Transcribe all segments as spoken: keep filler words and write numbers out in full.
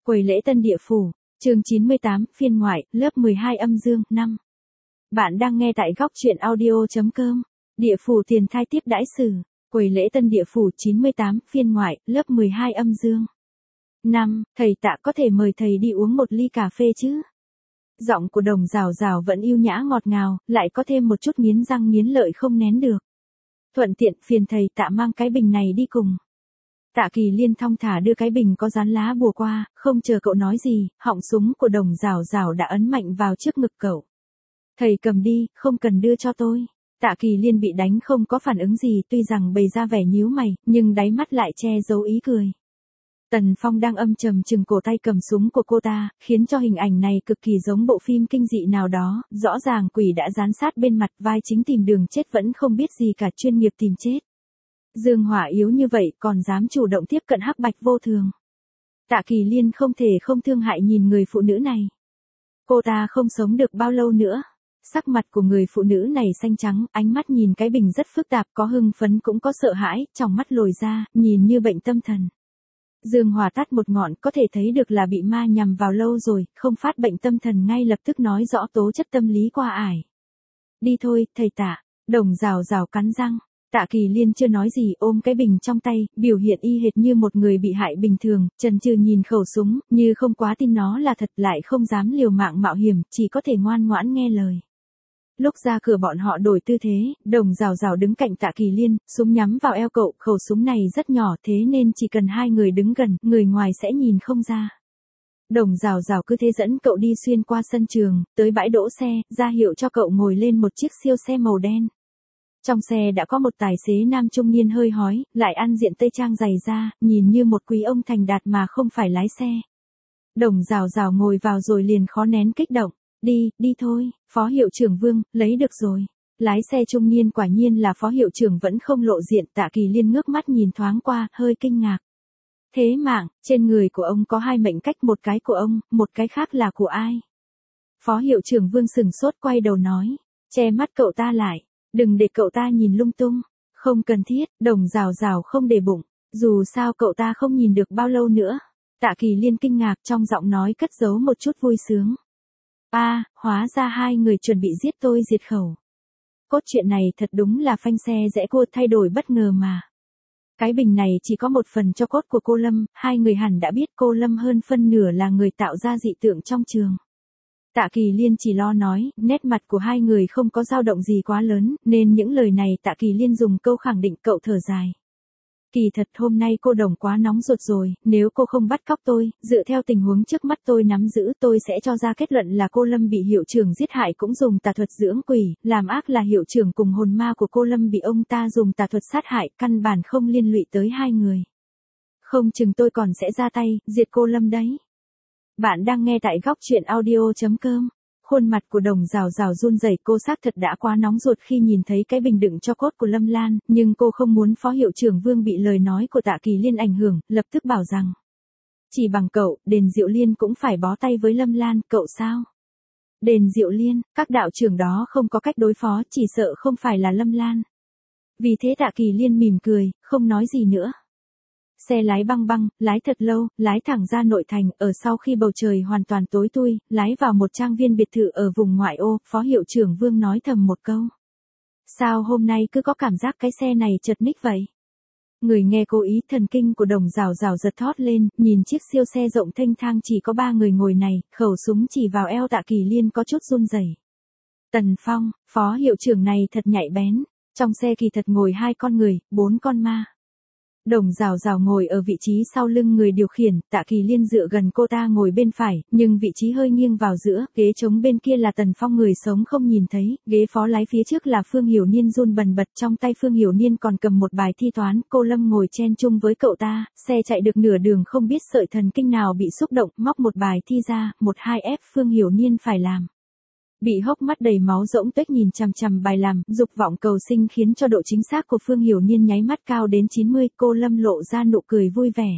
Quầy lễ tân địa phủ, chương chín mươi tám, phiên ngoại, lớp mười hai âm dương, năm. Bạn đang nghe tại góc truyện audio.com. Địa phủ tiền thai tiếp đãi sử, quầy lễ tân địa phủ chín mươi tám, phiên ngoại, lớp mười hai âm dương. năm. Thầy Tạ có thể mời thầy đi uống một ly cà phê chứ? Giọng của Đồng Rào Rào vẫn yêu nhã ngọt ngào, lại có thêm một chút nghiến răng nghiến lợi không nén được. Thuận tiện phiền thầy Tạ mang cái bình này đi cùng. Tạ Kỳ Liên thong thả đưa cái bình có dán lá bùa qua, không chờ cậu nói gì, họng súng của Đồng Rào Rào đã ấn mạnh vào trước ngực cậu. Thầy cầm đi, không cần đưa cho tôi. Tạ Kỳ Liên bị đánh không có phản ứng gì, tuy rằng bày ra vẻ nhíu mày, nhưng đáy mắt lại che giấu ý cười. Tần Phong đang âm trầm chừng cổ tay cầm súng của cô ta, khiến cho hình ảnh này cực kỳ giống bộ phim kinh dị nào đó, rõ ràng quỷ đã dán sát bên mặt, vai chính tìm đường chết vẫn không biết gì cả, chuyên nghiệp tìm chết. Dương Hỏa yếu như vậy còn dám chủ động tiếp cận Hắc Bạch Vô Thường. Tạ Kỳ Liên không thể không thương hại nhìn người phụ nữ này. Cô ta không sống được bao lâu nữa. Sắc mặt của người phụ nữ này xanh trắng, ánh mắt nhìn cái bình rất phức tạp, có hưng phấn cũng có sợ hãi, trong mắt lồi ra, nhìn như bệnh tâm thần. Dương Hỏa tắt một ngọn, có thể thấy được là bị ma nhằm vào lâu rồi, không phát bệnh tâm thần ngay lập tức nói rõ tố chất tâm lý qua ải. Đi thôi, thầy Tạ. Đồng Rào Rào cắn răng. Tạ Kỳ Liên chưa nói gì, ôm cái bình trong tay, biểu hiện y hệt như một người bị hại bình thường, chần chừ nhìn khẩu súng, như không quá tin nó là thật, lại không dám liều mạng mạo hiểm, chỉ có thể ngoan ngoãn nghe lời. Lúc ra cửa bọn họ đổi tư thế, Đồng Rào Rào đứng cạnh Tạ Kỳ Liên, súng nhắm vào eo cậu, khẩu súng này rất nhỏ thế nên chỉ cần hai người đứng gần, người ngoài sẽ nhìn không ra. Đồng Rào Rào cứ thế dẫn cậu đi xuyên qua sân trường, tới bãi đỗ xe, ra hiệu cho cậu ngồi lên một chiếc siêu xe màu đen. Trong xe đã có một tài xế nam trung niên hơi hói, lại ăn diện tây trang dày da, nhìn như một quý ông thành đạt mà không phải lái xe. Đồng Rào Rào ngồi vào rồi liền khó nén kích động. Đi, đi thôi, Phó Hiệu trưởng Vương, lấy được rồi. Lái xe trung niên quả nhiên là Phó Hiệu trưởng vẫn không lộ diện. Tạ Kỳ Liên ngước mắt nhìn thoáng qua, hơi kinh ngạc. Thế mạng, trên người của ông có hai mệnh cách, một cái của ông, một cái khác là của ai? Phó Hiệu trưởng Vương sừng sốt quay đầu nói, che mắt cậu ta lại. Đừng để cậu ta nhìn lung tung. Không cần thiết, Đồng Rào Rào không để bụng. Dù sao cậu ta không nhìn được bao lâu nữa. Tạ Kỳ Liên kinh ngạc, trong giọng nói cất giấu một chút vui sướng. A, à, hóa ra hai người chuẩn bị giết tôi diệt khẩu. Cốt truyện này thật đúng là phanh xe rẽ cua thay đổi bất ngờ mà. Cái bình này chỉ có một phần cho cốt của cô Lâm, hai người hẳn đã biết cô Lâm hơn phân nửa là người tạo ra dị tượng trong trường. Tạ Kỳ Liên chỉ lo nói, nét mặt của hai người không có dao động gì quá lớn, nên những lời này Tạ Kỳ Liên dùng câu khẳng định. Cậu thở dài. Kỳ thật hôm nay cô Đồng quá nóng ruột rồi, nếu cô không bắt cóc tôi, dựa theo tình huống trước mắt tôi nắm giữ, tôi sẽ cho ra kết luận là cô Lâm bị hiệu trưởng giết hại, cũng dùng tà thuật dưỡng quỷ, làm ác là hiệu trưởng cùng hồn ma của cô Lâm bị ông ta dùng tà thuật sát hại, căn bản không liên lụy tới hai người. Không chừng tôi còn sẽ ra tay, diệt cô Lâm đấy. Bạn đang nghe tại góc truyện audio.com. Khuôn mặt của Đồng Rào Rào run rẩy, cô xác thật đã quá nóng ruột khi nhìn thấy cái bình đựng cho cốt của Lâm Lan, nhưng cô không muốn Phó Hiệu trưởng Vương bị lời nói của Tạ Kỳ Liên ảnh hưởng, lập tức bảo rằng. Chỉ bằng cậu, Đền Diệu Liên cũng phải bó tay với Lâm Lan, cậu sao? Đền Diệu Liên, các đạo trưởng đó không có cách đối phó, chỉ sợ không phải là Lâm Lan. Vì thế Tạ Kỳ Liên mỉm cười, không nói gì nữa. Xe lái băng băng, lái thật lâu, lái thẳng ra nội thành, ở sau khi bầu trời hoàn toàn tối thui, lái vào một trang viên biệt thự ở vùng ngoại ô, Phó Hiệu trưởng Vương nói thầm một câu. Sao hôm nay cứ có cảm giác cái xe này chật ních vậy? Người nghe cố ý, thần kinh của Đồng Rào Rào giật thót lên, nhìn chiếc siêu xe rộng thênh thang chỉ có ba người ngồi này, khẩu súng chỉ vào eo Tạ Kỳ Liên có chút run rẩy. Tần Phong, Phó Hiệu trưởng này thật nhạy bén, trong xe kỳ thật ngồi hai con người, bốn con ma. Đồng Rào Rào ngồi ở vị trí sau lưng người điều khiển, Tạ Kỳ Liên dựa gần cô ta ngồi bên phải, nhưng vị trí hơi nghiêng vào giữa, ghế trống bên kia là Tần Phong người sống không nhìn thấy, ghế phó lái phía trước là Phương Hiểu Niên run bần bật, trong tay Phương Hiểu Niên còn cầm một bài thi toán, cô Lâm ngồi chen chung với cậu ta, xe chạy được nửa đường không biết sợi thần kinh nào bị xúc động, móc một bài thi ra, một hai ép Phương Hiểu Niên phải làm. Bị hốc mắt đầy máu rỗng tuếch nhìn chằm chằm bài làm, dục vọng cầu sinh khiến cho độ chính xác của Phương Hiểu Niên nháy mắt cao đến chín mươi, cô Lâm lộ ra nụ cười vui vẻ.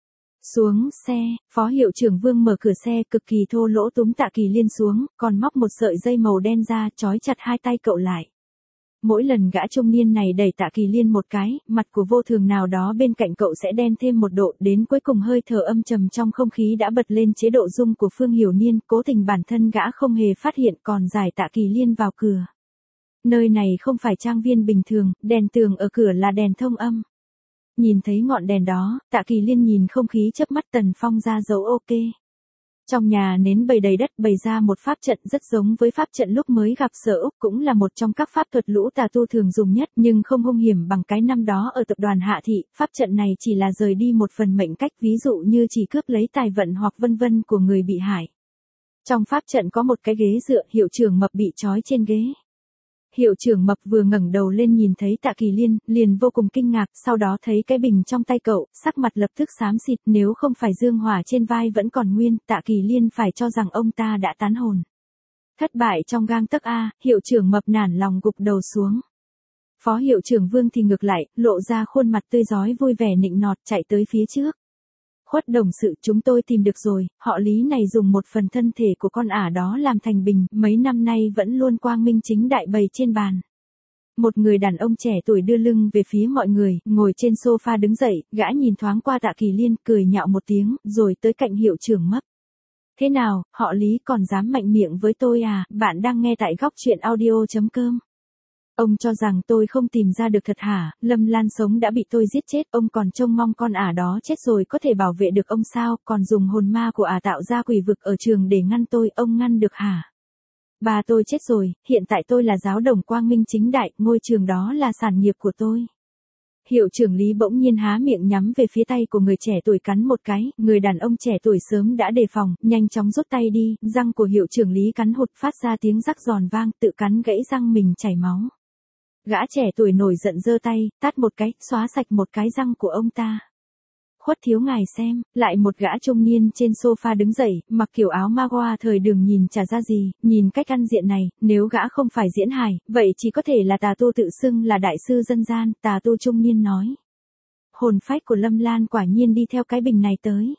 Xuống xe, Phó Hiệu trưởng Vương mở cửa xe cực kỳ thô lỗ túm Tạ Kỳ Liên xuống, còn móc một sợi dây màu đen ra, trói chặt hai tay cậu lại. Mỗi lần gã trung niên này đẩy Tạ Kỳ Liên một cái, mặt của vô thường nào đó bên cạnh cậu sẽ đen thêm một độ, đến cuối cùng hơi thở âm trầm trong không khí đã bật lên chế độ rung của Phương Hiểu Niên, cố tình bản thân gã không hề phát hiện còn giải Tạ Kỳ Liên vào cửa. Nơi này không phải trang viên bình thường, đèn tường ở cửa là đèn thông âm. Nhìn thấy ngọn đèn đó, Tạ Kỳ Liên nhìn không khí chớp mắt Tần Phong ra dấu ok. Trong nhà nến bày đầy đất bày ra một pháp trận rất giống với pháp trận lúc mới gặp Sở Úc, cũng là một trong các pháp thuật lũ tà tu thường dùng nhất nhưng không hung hiểm bằng cái năm đó ở tập đoàn Hạ Thị. Pháp trận này chỉ là rời đi một phần mệnh cách, ví dụ như chỉ cướp lấy tài vận hoặc vân vân của người bị hại. Trong pháp trận có một cái ghế dựa, hiệu trưởng Mập bị trói trên ghế. Hiệu trưởng Mập vừa ngẩng đầu lên nhìn thấy Tạ Kỳ Liên, liền vô cùng kinh ngạc, sau đó thấy cái bình trong tay cậu, sắc mặt lập tức xám xịt, nếu không phải dương hỏa trên vai vẫn còn nguyên, Tạ Kỳ Liên phải cho rằng ông ta đã tán hồn. Thất bại trong gang tấc a, hiệu trưởng Mập nản lòng gục đầu xuống. Phó hiệu trưởng Vương thì ngược lại, lộ ra khuôn mặt tươi rói vui vẻ nịnh nọt chạy tới phía trước. Khuất đồng sự, chúng tôi tìm được rồi, họ Lý này dùng một phần thân thể của con ả đó làm thành bình, mấy năm nay vẫn luôn quang minh chính đại bày trên bàn. Một người đàn ông trẻ tuổi đưa lưng về phía mọi người, ngồi trên sofa đứng dậy, gã nhìn thoáng qua Tạ Kỳ Liên, cười nhạo một tiếng, rồi tới cạnh hiệu trưởng Mấp. Thế nào, họ Lý còn dám mạnh miệng với tôi à, bạn đang nghe tại góc truyện audio chấm com. Ông cho rằng tôi không tìm ra được thật hả, Lâm Lan sống đã bị tôi giết chết, ông còn trông mong con ả đó chết rồi có thể bảo vệ được ông sao, còn dùng hồn ma của ả tạo ra quỷ vực ở trường để ngăn tôi, ông ngăn được hả? Bà tôi chết rồi, hiện tại tôi là giáo đồng quang minh chính đại, ngôi trường đó là sản nghiệp của tôi. Hiệu trưởng Lý bỗng nhiên há miệng nhắm về phía tay của người trẻ tuổi cắn một cái, người đàn ông trẻ tuổi sớm đã đề phòng, nhanh chóng rút tay đi, răng của hiệu trưởng Lý cắn hụt phát ra tiếng rắc giòn vang, tự cắn gãy răng mình chảy máu. Gã trẻ tuổi nổi giận giơ tay, tát một cái, xóa sạch một cái răng của ông ta. Khuất thiếu ngài xem, lại một gã trung niên trên sofa đứng dậy, mặc kiểu áo magua thời đường nhìn chả ra gì, nhìn cách ăn diện này, nếu gã không phải diễn hài, vậy chỉ có thể là tà tu tự xưng là đại sư dân gian, tà tu trung niên nói. Hồn phách của Lâm Lan quả nhiên đi theo cái bình này tới.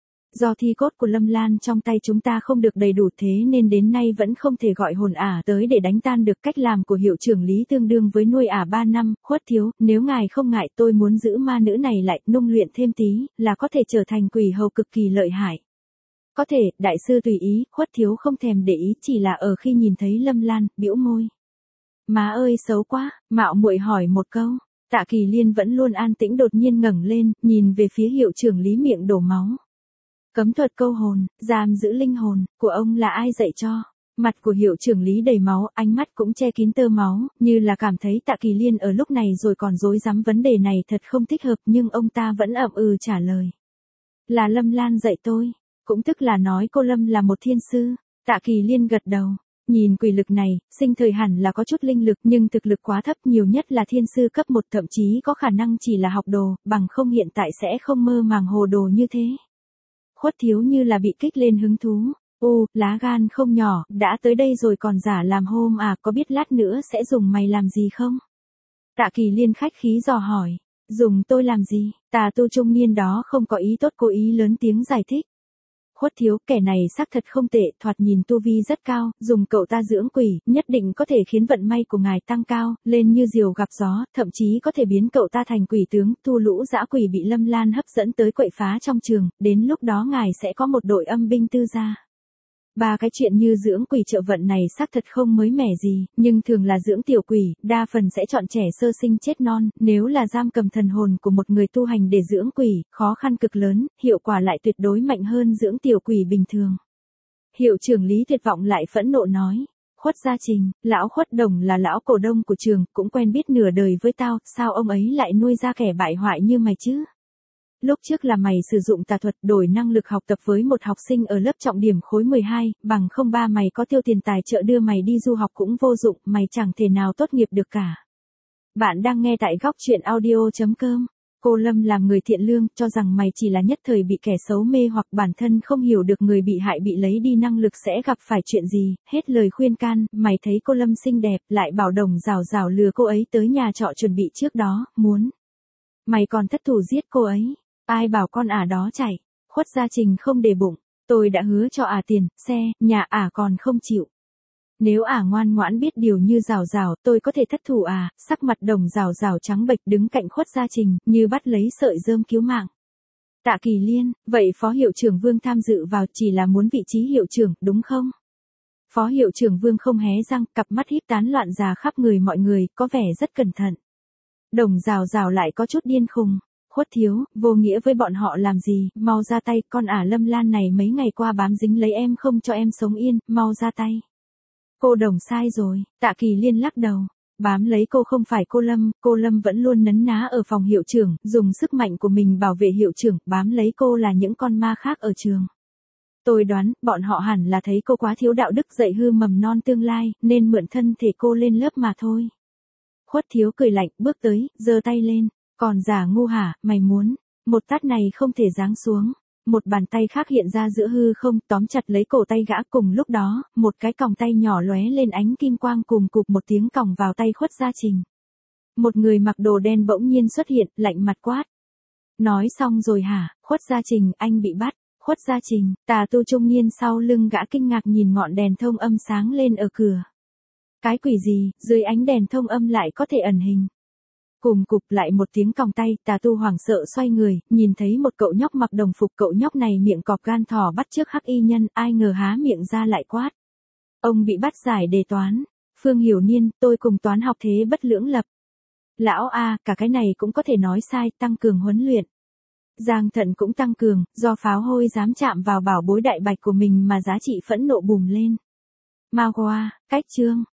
Do thi cốt của Lâm Lan trong tay chúng ta không được đầy đủ thế nên đến nay vẫn không thể gọi hồn ả tới để đánh tan được. Cách làm của hiệu trưởng Lý tương đương với nuôi ả ba năm, Khuất thiếu, nếu ngài không ngại tôi muốn giữ ma nữ này lại, nung luyện thêm tí, là có thể trở thành quỷ hầu cực kỳ lợi hại. Có thể, đại sư tùy ý, Khuất thiếu không thèm để ý, chỉ là ở khi nhìn thấy Lâm Lan, bĩu môi. Má ơi xấu quá, mạo muội hỏi một câu. Tạ Kỳ Liên vẫn luôn an tĩnh đột nhiên ngẩng lên, nhìn về phía hiệu trưởng Lý miệng đổ máu. Cấm thuật câu hồn, giam giữ linh hồn, của ông là ai dạy cho? Mặt của hiệu trưởng Lý đầy máu, ánh mắt cũng che kín tơ máu, như là cảm thấy Tạ Kỳ Liên ở lúc này rồi còn rối rắm vấn đề này thật không thích hợp, nhưng ông ta vẫn ậm ừ trả lời. Là Lâm Lan dạy tôi, cũng tức là nói cô Lâm là một thiên sư. Tạ Kỳ Liên gật đầu. Nhìn quỷ lực này, sinh thời hẳn là có chút linh lực nhưng thực lực quá thấp, nhiều nhất là thiên sư cấp một, thậm chí có khả năng chỉ là học đồ, bằng không hiện tại sẽ không mơ màng hồ đồ như thế. Khuất thiếu như là bị kích lên hứng thú. Ô, lá gan không nhỏ, đã tới đây rồi còn giả làm hôm à, có biết lát nữa sẽ dùng mày làm gì không? Tạ Kỳ Liên khách khí dò hỏi. Dùng tôi làm gì? Tà tu trung niên đó không có ý tốt cố ý lớn tiếng giải thích. Khuất thiếu, kẻ này xác thật không tệ, thoạt nhìn tu vi rất cao, dùng cậu ta dưỡng quỷ, nhất định có thể khiến vận may của ngài tăng cao, lên như diều gặp gió, thậm chí có thể biến cậu ta thành quỷ tướng, tu lũ dã quỷ bị Lâm Lan hấp dẫn tới quậy phá trong trường, đến lúc đó ngài sẽ có một đội âm binh tư gia. Ba cái chuyện như dưỡng quỷ trợ vận này xác thật không mới mẻ gì, nhưng thường là dưỡng tiểu quỷ, đa phần sẽ chọn trẻ sơ sinh chết non, nếu là giam cầm thần hồn của một người tu hành để dưỡng quỷ, khó khăn cực lớn, hiệu quả lại tuyệt đối mạnh hơn dưỡng tiểu quỷ bình thường. Hiệu trưởng Lý tuyệt vọng lại phẫn nộ nói, Khuất Gia Trình, lão Khuất Đồng là lão cổ đông của trường, cũng quen biết nửa đời với tao, sao ông ấy lại nuôi ra kẻ bại hoại như mày chứ? Lúc trước là mày sử dụng tà thuật đổi năng lực học tập với một học sinh ở lớp trọng điểm khối mười hai, bằng không ba mày có tiêu tiền tài trợ đưa mày đi du học cũng vô dụng, mày chẳng thể nào tốt nghiệp được cả. Bạn đang nghe tại góc truyện audio chấm com. Cô Lâm làm người thiện lương, cho rằng mày chỉ là nhất thời bị kẻ xấu mê hoặc bản thân không hiểu được người bị hại bị lấy đi năng lực sẽ gặp phải chuyện gì, hết lời khuyên can, mày thấy cô Lâm xinh đẹp, lại bảo Đồng rào rào lừa cô ấy tới nhà trọ chuẩn bị trước đó, muốn. Mày còn thất thủ giết cô ấy. Ai bảo con ả đó chạy, Khuất Gia Trình không để bụng, tôi đã hứa cho ả tiền, xe, nhà ả còn không chịu. Nếu ả ngoan ngoãn biết điều như Rào Rào, tôi có thể thất thủ à? Sắc mặt Đồng Rào Rào trắng bệch đứng cạnh Khuất Gia Trình, như bắt lấy sợi rơm cứu mạng. Tạ Kỳ Liên, vậy Phó Hiệu trưởng Vương tham dự vào chỉ là muốn vị trí hiệu trưởng, đúng không? Phó Hiệu trưởng Vương không hé răng, cặp mắt híp tán loạn ra khắp người mọi người, có vẻ rất cẩn thận. Đồng Rào Rào lại có chút điên khùng. Khuất thiếu, vô nghĩa với bọn họ làm gì, mau ra tay, con ả Lâm Lan này mấy ngày qua bám dính lấy em không cho em sống yên, mau ra tay. Cô Đồng sai rồi, Tạ Kỳ Liên lắc đầu. Bám lấy cô không phải cô Lâm, cô Lâm vẫn luôn nấn ná ở phòng hiệu trưởng, dùng sức mạnh của mình bảo vệ hiệu trưởng, bám lấy cô là những con ma khác ở trường. Tôi đoán, bọn họ hẳn là thấy cô quá thiếu đạo đức dạy hư mầm non tương lai, nên mượn thân thể cô lên lớp mà thôi. Khuất thiếu cười lạnh, bước tới, giơ tay lên. Còn giả ngu hả, mày muốn. Một tát này không thể giáng xuống. Một bàn tay khác hiện ra giữa hư không, tóm chặt lấy cổ tay gã. Cùng lúc đó, một cái còng tay nhỏ lóe lên ánh kim quang, cùng cụp một tiếng còng vào tay Khuất Gia Trình. Một người mặc đồ đen bỗng nhiên xuất hiện, lạnh mặt quát. Nói xong rồi hả? Khuất Gia Trình, anh bị bắt. Khuất Gia Trình, tà tu trung niên sau lưng gã kinh ngạc nhìn ngọn đèn thông âm sáng lên ở cửa. Cái quỷ gì, dưới ánh đèn thông âm lại có thể ẩn hình. Cùng cụp lại một tiếng còng tay, tà tu hoảng sợ xoay người, nhìn thấy một cậu nhóc mặc đồng phục, cậu nhóc này miệng cọp gan thỏ bắt chước hắc y nhân, ai ngờ há miệng ra lại quát. Ông bị bắt giải đề toán. Phương Hiểu Niên, tôi cùng toán học thế bất lưỡng lập. Lão A, cả cái này cũng có thể nói sai, tăng cường huấn luyện. Giang Thận cũng tăng cường, do pháo hôi dám chạm vào bảo bối đại bạch của mình mà giá trị phẫn nộ bùng lên. Ma Hoa, cách chương.